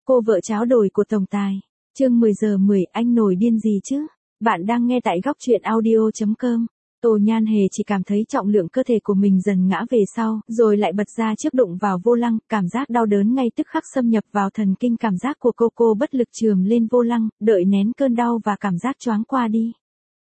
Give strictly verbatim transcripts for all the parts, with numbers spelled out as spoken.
Cô vợ cháo đổi của tổng tài. Chương mười giờ mười, anh nổi điên gì chứ? Bạn đang nghe tại góc truyện audio chấm com. Tô Nhan Hề chỉ cảm thấy trọng lượng cơ thể của mình dần ngã về sau, rồi lại bật ra trước đụng vào vô lăng, cảm giác đau đớn ngay tức khắc xâm nhập vào thần kinh, cảm giác của cô cô bất lực chườm lên vô lăng, đợi nén cơn đau và cảm giác choáng qua đi.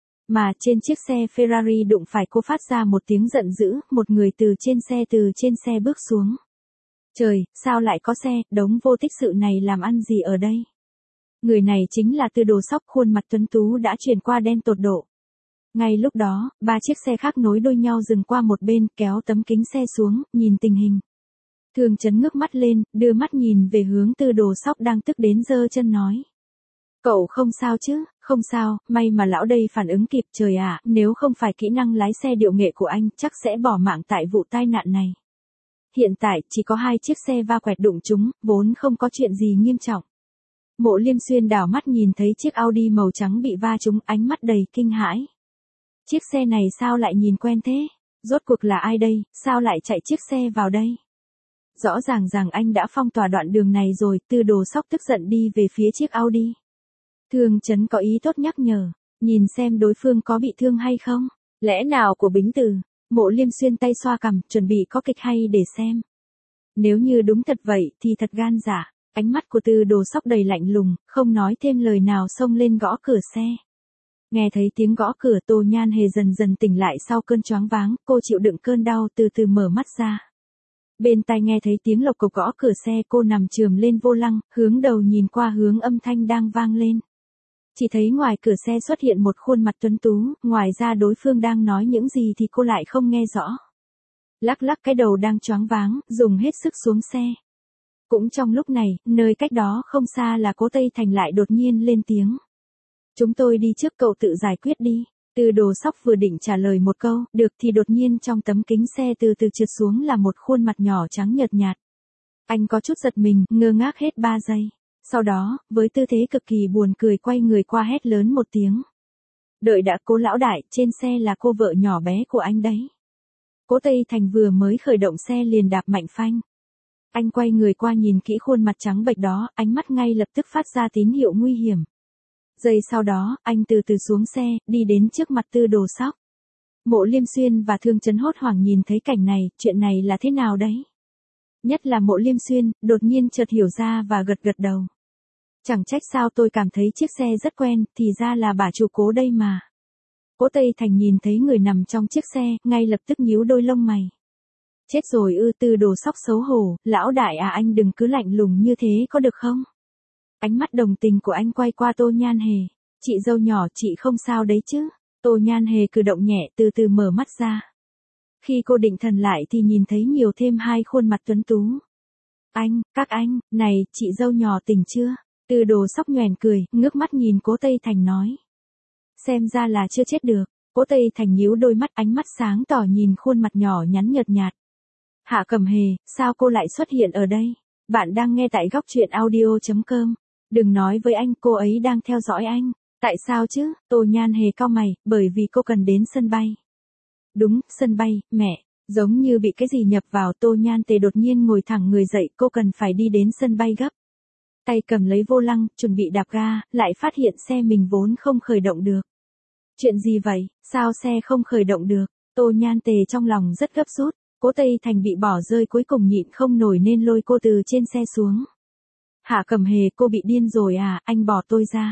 Mà trên chiếc xe Ferrari đụng phải cô phát ra một tiếng giận dữ, một người từ trên xe từ trên xe bước xuống. Trời, sao lại có xe, đống vô tích sự này làm ăn gì ở đây? Người này chính là Tư Đồ Sóc, khuôn mặt tuấn tú đã chuyển qua đen tột độ. Ngay lúc đó, ba chiếc xe khác nối đuôi nhau dừng qua một bên, kéo tấm kính xe xuống, nhìn tình hình. Thường Chấn ngước mắt lên, đưa mắt nhìn về hướng Tư Đồ Sóc đang tức đến giơ chân nói. Cậu không sao chứ? Không sao, may mà lão đây phản ứng kịp, trời ạ, nếu không phải kỹ năng lái xe điệu nghệ của anh, chắc sẽ bỏ mạng tại vụ tai nạn này. Hiện tại, chỉ có hai chiếc xe va quẹt đụng chúng, vốn không có chuyện gì nghiêm trọng. Mộ Liêm Xuyên đảo mắt nhìn thấy chiếc Audi màu trắng bị va trúng, ánh mắt đầy kinh hãi. Chiếc xe này sao lại nhìn quen thế? Rốt cuộc là ai đây, sao lại chạy chiếc xe vào đây? Rõ ràng rằng anh đã phong tỏa đoạn đường này rồi. Tư Đồ Sóc tức giận đi về phía chiếc Audi. Thường Chấn có ý tốt nhắc nhở, nhìn xem đối phương có bị thương hay không. Lẽ nào của Bính Từ? Mộ Liêm Xuyên tay xoa cằm, chuẩn bị có kịch hay để xem. Nếu như đúng thật vậy thì thật gan dạ. Ánh mắt của Tư Đồ Sóc đầy lạnh lùng, không nói thêm lời nào xông lên gõ cửa xe. Nghe thấy tiếng gõ cửa, Tô Nhan Hề dần dần tỉnh lại sau cơn choáng váng, cô chịu đựng cơn đau từ từ mở mắt ra. Bên tai nghe thấy tiếng lộc cộc gõ cửa xe, cô nằm chườm lên vô lăng, hướng đầu nhìn qua hướng âm thanh đang vang lên. Chỉ thấy ngoài cửa xe xuất hiện một khuôn mặt tuấn tú, ngoài ra đối phương đang nói những gì thì cô lại không nghe rõ. Lắc lắc cái đầu đang choáng váng, dùng hết sức xuống xe. Cũng trong lúc này, nơi cách đó không xa là Cố Tây Thành lại đột nhiên lên tiếng. Chúng tôi đi trước, cậu tự giải quyết đi. Tư Đồ Sóc vừa định trả lời một câu, được thì đột nhiên trong tấm kính xe từ từ trượt xuống là một khuôn mặt nhỏ trắng nhợt nhạt. Anh có chút giật mình, ngơ ngác hết ba giây. Sau đó, với tư thế cực kỳ buồn cười quay người qua hét lớn một tiếng. Đợi đã, Cố lão đại, trên xe là cô vợ nhỏ bé của anh đấy. Cố Tây Thành vừa mới khởi động xe liền đạp mạnh phanh. Anh quay người qua nhìn kỹ khuôn mặt trắng bệch đó, ánh mắt ngay lập tức phát ra tín hiệu nguy hiểm. Giây sau đó, anh từ từ xuống xe, đi đến trước mặt Tư Đồ Sóc. Mộ Liêm Xuyên và Thương Chấn hốt hoảng nhìn thấy cảnh này, chuyện này là thế nào đấy? Nhất là Mộ Liêm Xuyên, đột nhiên chợt hiểu ra và gật gật đầu. Chẳng trách sao tôi cảm thấy chiếc xe rất quen, thì ra là bà chủ Cố đây mà. Cố Tây Thành nhìn thấy người nằm trong chiếc xe, ngay lập tức nhíu đôi lông mày. Chết rồi ư? Tư Đồ Sóc xấu hổ, lão đại à, anh đừng cứ lạnh lùng như thế có được không? Ánh mắt đồng tình của anh quay qua Tô Nhan Hề. Chị dâu nhỏ, chị không sao đấy chứ? Tô Nhan Hề cử động nhẹ, từ từ mở mắt ra. Khi cô định thần lại thì nhìn thấy nhiều thêm hai khuôn mặt tuấn tú. Anh, các anh, này, chị dâu nhỏ tỉnh chưa? Tư Đồ Sóc nhoẻn cười, ngước mắt nhìn Cố Tây Thành nói. Xem ra là chưa chết được. Cố Tây Thành nhíu đôi mắt, ánh mắt sáng tỏ nhìn khuôn mặt nhỏ nhắn nhợt nhạt. Hạ Cẩm Hề, sao cô lại xuất hiện ở đây? Bạn đang nghe tại góc truyện audio chấm com. Đừng nói với anh, cô ấy đang theo dõi anh. Tại sao chứ? Tô Nhan Hề cau mày, bởi vì cô cần đến sân bay. Đúng, sân bay, mẹ. Giống như bị cái gì nhập vào, Tô Nhan Tề đột nhiên ngồi thẳng người dậy, cô cần phải đi đến sân bay gấp. Tay cầm lấy vô lăng, chuẩn bị đạp ga, lại phát hiện xe mình vốn không khởi động được. Chuyện gì vậy, sao xe không khởi động được? Tô Nhan Tề trong lòng rất gấp rút. Cố Tây Thành bị bỏ rơi cuối cùng nhịn không nổi nên lôi cô từ trên xe xuống. Hạ Cẩm Hề, cô bị điên rồi à, anh bỏ tôi ra.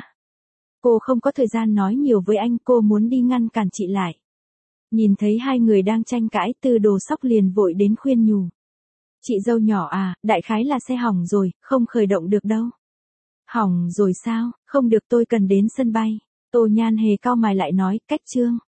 Cô không có thời gian nói nhiều với anh, cô muốn đi ngăn cản chị lại. Nhìn thấy hai người đang tranh cãi, Tư Đồ Sóc liền vội đến khuyên nhủ. Chị dâu nhỏ à, đại khái là xe hỏng rồi, không khởi động được đâu. Hỏng rồi sao, không được, tôi cần đến sân bay. Tô Nhan Hề cau mày lại nói, cách trương.